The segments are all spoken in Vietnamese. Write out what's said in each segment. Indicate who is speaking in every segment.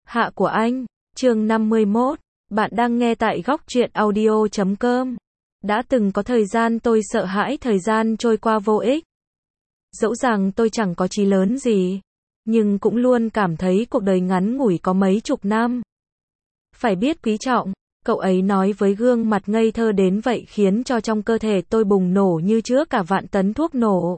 Speaker 1: Hạ của anh, chương 51, bạn đang nghe tại góc truyện audio.com. Đã từng có thời gian tôi sợ hãi thời gian trôi qua vô ích. Dẫu rằng tôi chẳng có chí lớn gì, nhưng cũng luôn cảm thấy cuộc đời ngắn ngủi có mấy chục năm. Phải biết quý trọng, cậu ấy nói với gương mặt ngây thơ đến vậy khiến cho trong cơ thể tôi bùng nổ như chứa cả vạn tấn thuốc nổ.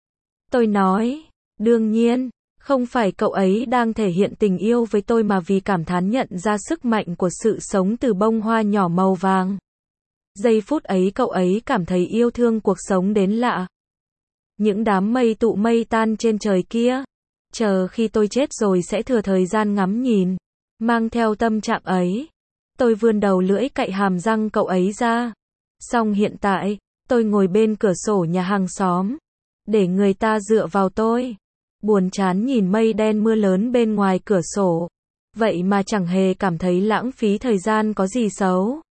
Speaker 1: Tôi nói, đương nhiên, không phải cậu ấy đang thể hiện tình yêu với tôi mà vì cảm thán nhận ra sức mạnh của sự sống từ bông hoa nhỏ màu vàng. Giây phút ấy cậu ấy cảm thấy yêu thương cuộc sống đến lạ. Những đám mây tụ mây tan trên trời kia, chờ khi tôi chết rồi sẽ thừa thời gian ngắm nhìn. Mang theo tâm trạng ấy, tôi vươn đầu lưỡi cạy hàm răng cậu ấy ra. Song hiện tại, tôi ngồi bên cửa sổ nhà hàng xóm, để người ta dựa vào tôi. Buồn chán nhìn mây đen mưa lớn bên ngoài cửa sổ. Vậy mà chẳng hề cảm thấy lãng phí thời gian có gì xấu.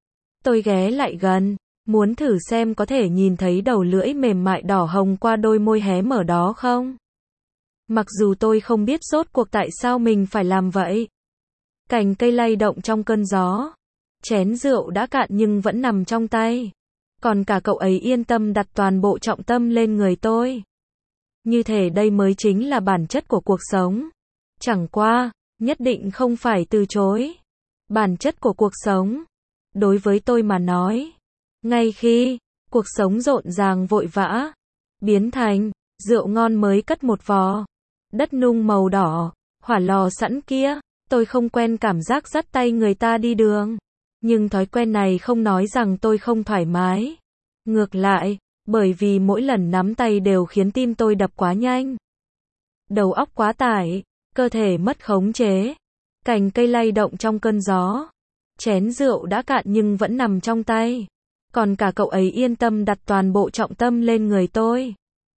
Speaker 1: Tôi ghé lại gần, muốn thử xem có thể nhìn thấy đầu lưỡi mềm mại đỏ hồng qua đôi môi hé mở đó không. Mặc dù tôi không biết rốt cuộc tại sao mình phải làm vậy. Cành cây lay động trong cơn gió. Chén rượu đã cạn nhưng vẫn nằm trong tay. Còn cả cậu ấy yên tâm đặt toàn bộ trọng tâm lên người tôi. Như thể đây mới chính là bản chất của cuộc sống. Chẳng qua, nhất định không phải từ chối. Bản chất của cuộc sống, đối với tôi mà nói, ngay khi cuộc sống rộn ràng vội vã, biến thành rượu ngon mới cất một vò, đất nung màu đỏ, hỏa lò sẵn kia, tôi không quen cảm giác dắt tay người ta đi đường. Nhưng thói quen này không nói rằng tôi không thoải mái. Ngược lại, bởi vì mỗi lần nắm tay đều khiến tim tôi đập quá nhanh. Đầu óc quá tải, cơ thể mất khống chế. Cành cây lay động trong cơn gió. Chén rượu đã cạn nhưng vẫn nằm trong tay. Còn cả cậu ấy yên tâm đặt toàn bộ trọng tâm lên người tôi.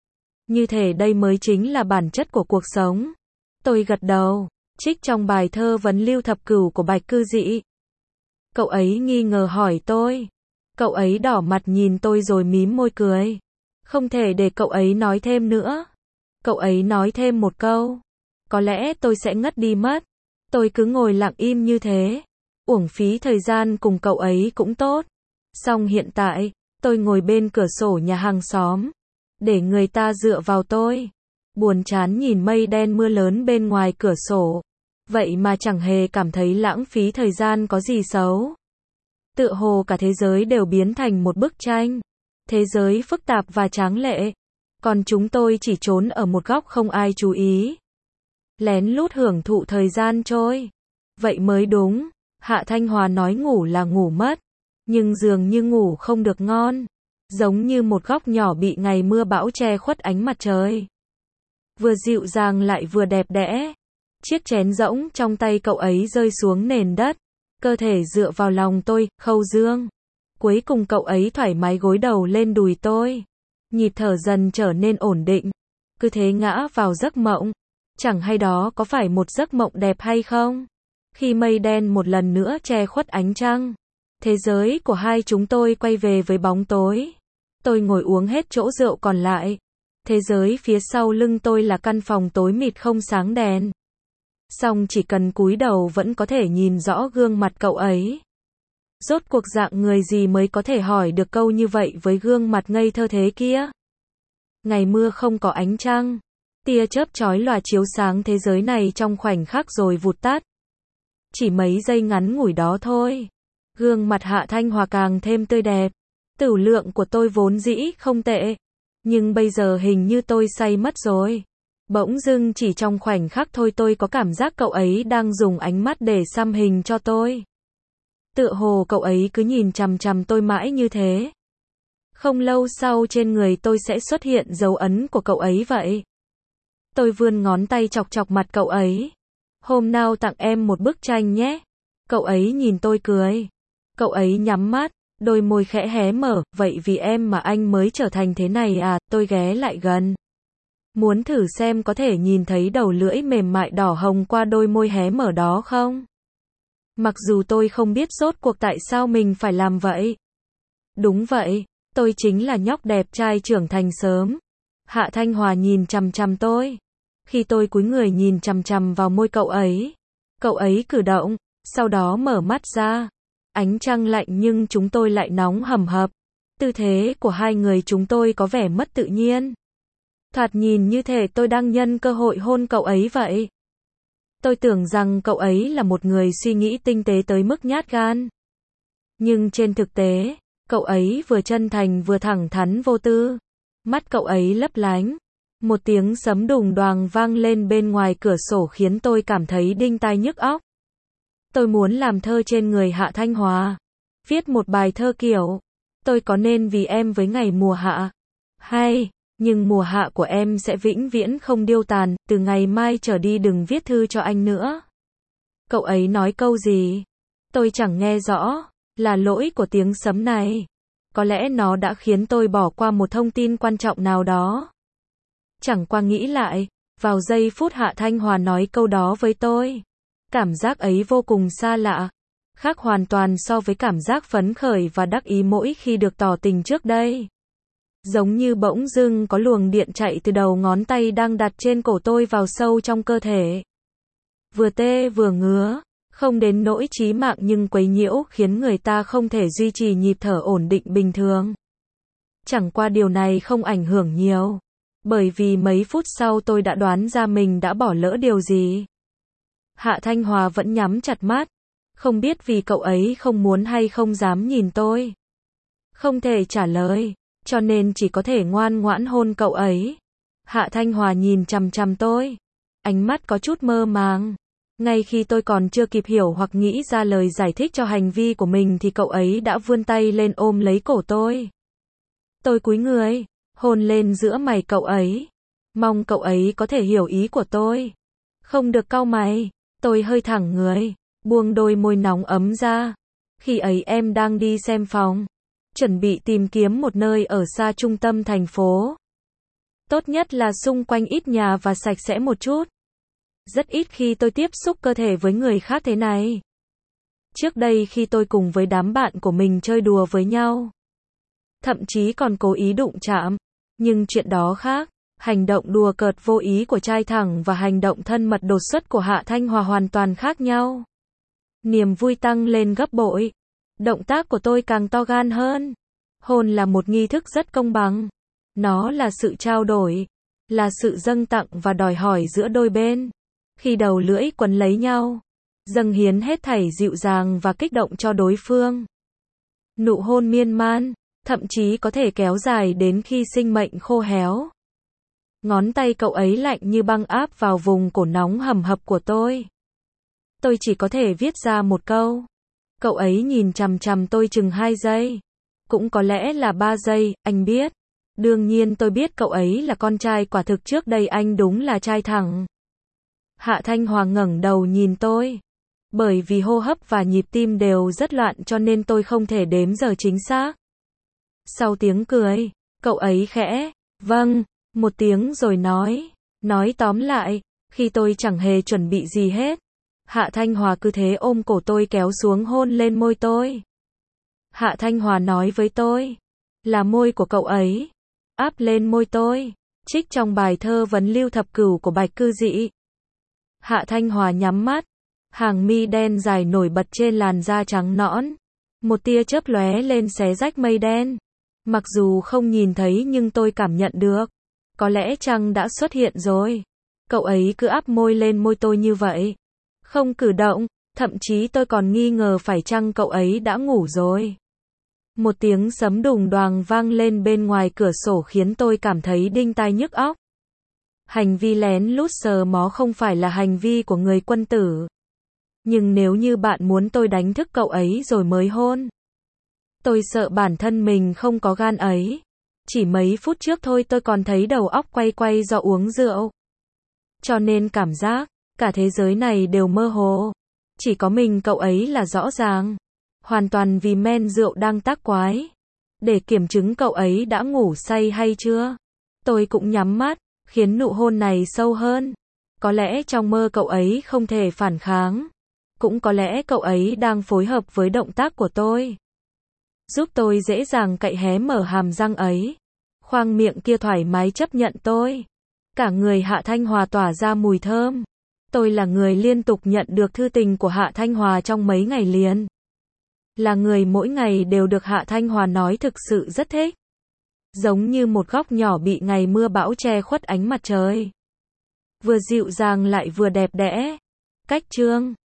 Speaker 1: Như thể đây mới chính là bản chất của cuộc sống. Tôi gật đầu, trích trong bài thơ Vấn Lưu Thập Cửu của Bạch Cư Dị. Cậu ấy nghi ngờ hỏi tôi. Cậu ấy đỏ mặt nhìn tôi rồi mím môi cười. Không thể để cậu ấy nói thêm nữa. Cậu ấy nói thêm một câu. Có lẽ tôi sẽ ngất đi mất. Tôi cứ ngồi lặng im như thế. Uổng phí thời gian cùng cậu ấy cũng tốt. Song hiện tại, tôi ngồi bên cửa sổ nhà hàng xóm. Để người ta dựa vào tôi. Buồn chán nhìn mây đen mưa lớn bên ngoài cửa sổ. Vậy mà chẳng hề cảm thấy lãng phí thời gian có gì xấu. Tựa hồ cả thế giới đều biến thành một bức tranh. Thế giới phức tạp và tráng lệ. Còn chúng tôi chỉ trốn ở một góc không ai chú ý. Lén lút hưởng thụ thời gian trôi. Vậy mới đúng. Hạ Thanh Hòa nói ngủ là ngủ mất. Nhưng dường như ngủ không được ngon. Giống như một góc nhỏ bị ngày mưa bão che khuất ánh mặt trời. Vừa dịu dàng lại vừa đẹp đẽ. Chiếc chén rỗng trong tay cậu ấy rơi xuống nền đất. Cơ thể dựa vào lòng tôi, khâu dương. Cuối cùng cậu ấy thoải mái gối đầu lên đùi tôi. Nhịp thở dần trở nên ổn định. Cứ thế ngã vào giấc mộng. Chẳng hay đó có phải một giấc mộng đẹp hay không? Khi mây đen một lần nữa che khuất ánh trăng. Thế giới của hai chúng tôi quay về với bóng tối. Tôi ngồi uống hết chỗ rượu còn lại. Thế giới phía sau lưng tôi là căn phòng tối mịt không sáng đèn. Song chỉ cần cúi đầu vẫn có thể nhìn rõ gương mặt cậu ấy. Rốt cuộc dạng người gì mới có thể hỏi được câu như vậy với gương mặt ngây thơ thế kia? Ngày mưa không có ánh trăng. Tia chớp chói lòa chiếu sáng thế giới này trong khoảnh khắc rồi vụt tắt. Chỉ mấy giây ngắn ngủi đó thôi. Gương mặt Hạ Thanh Hòa càng thêm tươi đẹp. Tửu lượng của tôi vốn dĩ không tệ. Nhưng bây giờ hình như tôi say mất rồi. Bỗng dưng chỉ trong khoảnh khắc thôi tôi có cảm giác cậu ấy đang dùng ánh mắt để xăm hình cho tôi. Tựa hồ cậu ấy cứ nhìn chằm chằm tôi mãi như thế. Không lâu sau trên người tôi sẽ xuất hiện dấu ấn của cậu ấy vậy. Tôi vươn ngón tay chọc chọc mặt cậu ấy. Hôm nào tặng em một bức tranh nhé. Cậu ấy nhìn tôi cười. Cậu ấy nhắm mắt, đôi môi khẽ hé mở. Vậy vì em mà anh mới trở thành thế này à? Tôi ghé lại gần. Muốn thử xem có thể nhìn thấy đầu lưỡi mềm mại đỏ hồng qua đôi môi hé mở đó không? Mặc dù tôi không biết rốt cuộc tại sao mình phải làm vậy. Đúng vậy, tôi chính là nhóc đẹp trai trưởng thành sớm. Hạ Thanh Hòa nhìn chằm chằm tôi. Khi tôi cúi người nhìn chằm chằm vào môi cậu ấy, Cậu ấy cử động, sau đó mở mắt ra. Ánh trăng lạnh nhưng chúng tôi lại nóng hầm hập. Tư thế của hai người chúng tôi có vẻ mất tự nhiên. Thoạt nhìn như thể tôi đang nhân cơ hội hôn cậu ấy vậy. Tôi tưởng rằng cậu ấy là một người suy nghĩ tinh tế tới mức nhát gan. Nhưng trên thực tế, cậu ấy vừa chân thành vừa thẳng thắn vô tư. Mắt cậu ấy lấp lánh. Một tiếng sấm đùng đoàng vang lên bên ngoài cửa sổ khiến tôi cảm thấy đinh tai nhức óc. Tôi muốn làm thơ trên người Hạ Thanh Hòa. Viết một bài thơ kiểu, tôi có nên vì em với ngày mùa hạ. Hay, nhưng mùa hạ của em sẽ vĩnh viễn không điêu tàn, từ ngày mai trở đi đừng viết thư cho anh nữa. Cậu ấy nói câu gì? Tôi chẳng nghe rõ, là lỗi của tiếng sấm này. Có lẽ nó đã khiến tôi bỏ qua một thông tin quan trọng nào đó. Chẳng qua nghĩ lại, vào giây phút Hạ Thanh Hòa nói câu đó với tôi. Cảm giác ấy vô cùng xa lạ. Khác hoàn toàn so với cảm giác phấn khởi và đắc ý mỗi khi được tỏ tình trước đây. Giống như bỗng dưng có luồng điện chạy từ đầu ngón tay đang đặt trên cổ tôi vào sâu trong cơ thể. Vừa tê vừa ngứa, không đến nỗi chí mạng nhưng quấy nhiễu khiến người ta không thể duy trì nhịp thở ổn định bình thường. Chẳng qua điều này không ảnh hưởng nhiều, bởi vì mấy phút sau tôi đã đoán ra mình đã bỏ lỡ điều gì. Hạ Thanh Hòa vẫn nhắm chặt mắt, không biết vì cậu ấy không muốn hay không dám nhìn tôi. Không thể trả lời, cho nên chỉ có thể ngoan ngoãn hôn cậu ấy. Hạ Thanh Hòa nhìn chằm chằm tôi, ánh mắt có chút mơ màng. Ngay khi tôi còn chưa kịp hiểu hoặc nghĩ ra lời giải thích cho hành vi của mình thì cậu ấy đã vươn tay lên ôm lấy cổ tôi. Tôi cúi người, hôn lên giữa mày cậu ấy. Mong cậu ấy có thể hiểu ý của tôi. Không được cau mày, tôi hơi thẳng người, buông đôi môi nóng ấm ra. Khi ấy em đang đi xem phòng, chuẩn bị tìm kiếm một nơi ở xa trung tâm thành phố. Tốt nhất là xung quanh ít nhà và sạch sẽ một chút. Rất ít khi tôi tiếp xúc cơ thể với người khác thế này. Trước đây khi tôi cùng với đám bạn của mình chơi đùa với nhau, thậm chí còn cố ý đụng chạm, nhưng chuyện đó khác. Hành động đùa cợt vô ý của trai thẳng và hành động thân mật đột xuất của Hạ Thanh Hòa hoàn toàn khác nhau. Niềm vui tăng lên gấp bội. Động tác của tôi càng to gan hơn. Hôn là một nghi thức rất công bằng. Nó là sự trao đổi, là sự dâng tặng và đòi hỏi giữa đôi bên. Khi đầu lưỡi quấn lấy nhau, dâng hiến hết thảy dịu dàng và kích động cho đối phương. Nụ hôn miên man, thậm chí có thể kéo dài đến khi sinh mệnh khô héo. Ngón tay cậu ấy lạnh như băng áp vào vùng cổ nóng hầm hập của tôi. Tôi chỉ có thể viết ra một câu. Cậu ấy nhìn chằm chằm tôi chừng 2 giây. Cũng có lẽ là 3 giây, anh biết. Đương nhiên tôi biết cậu ấy là con trai quả thực, trước đây anh đúng là trai thẳng. Hạ Thanh Hòa ngẩng đầu nhìn tôi. Bởi vì hô hấp và nhịp tim đều rất loạn cho nên tôi không thể đếm giờ chính xác. Sau tiếng cười, cậu ấy khẽ, vâng, một tiếng rồi nói tóm lại, khi tôi chẳng hề chuẩn bị gì hết. Hạ Thanh Hòa cứ thế ôm cổ tôi kéo xuống hôn lên môi tôi. Hạ Thanh Hòa nói với tôi, là môi của cậu ấy, áp lên môi tôi, trích trong bài thơ Vấn Lưu Thập Cửu của Bạch Cư Dị. Hạ Thanh Hòa nhắm mắt, hàng mi đen dài nổi bật trên làn da trắng nõn. Một tia chớp lóe lên xé rách mây đen. Mặc dù không nhìn thấy nhưng tôi cảm nhận được. Có lẽ trăng đã xuất hiện rồi. Cậu ấy cứ áp môi lên môi tôi như vậy. Không cử động, thậm chí tôi còn nghi ngờ phải chăng cậu ấy đã ngủ rồi. Một tiếng sấm đùng đoàng vang lên bên ngoài cửa sổ khiến tôi cảm thấy đinh tai nhức óc. Hành vi lén lút sờ mó không phải là hành vi của người quân tử. Nhưng nếu như bạn muốn tôi đánh thức cậu ấy rồi mới hôn, tôi sợ bản thân mình không có gan ấy. Chỉ mấy phút trước thôi tôi còn thấy đầu óc quay quay do uống rượu. Cho nên cảm giác, cả thế giới này đều mơ hồ. Chỉ có mình cậu ấy là rõ ràng. Hoàn toàn vì men rượu đang tác quái. Để kiểm chứng cậu ấy đã ngủ say hay chưa, tôi cũng nhắm mắt, khiến nụ hôn này sâu hơn. Có lẽ trong mơ cậu ấy không thể phản kháng. Cũng có lẽ cậu ấy đang phối hợp với động tác của tôi, giúp tôi dễ dàng cạy hé mở hàm răng ấy. Khoang miệng kia thoải mái chấp nhận tôi. Cả người Hạ Thanh Hòa tỏa ra mùi thơm. Tôi là người liên tục nhận được thư tình của Hạ Thanh Hòa trong mấy ngày liền. Là người mỗi ngày đều được Hạ Thanh Hòa nói thực sự rất thích. Giống như một góc nhỏ bị ngày mưa bão che khuất ánh mặt trời. Vừa dịu dàng lại vừa đẹp đẽ. Cách chương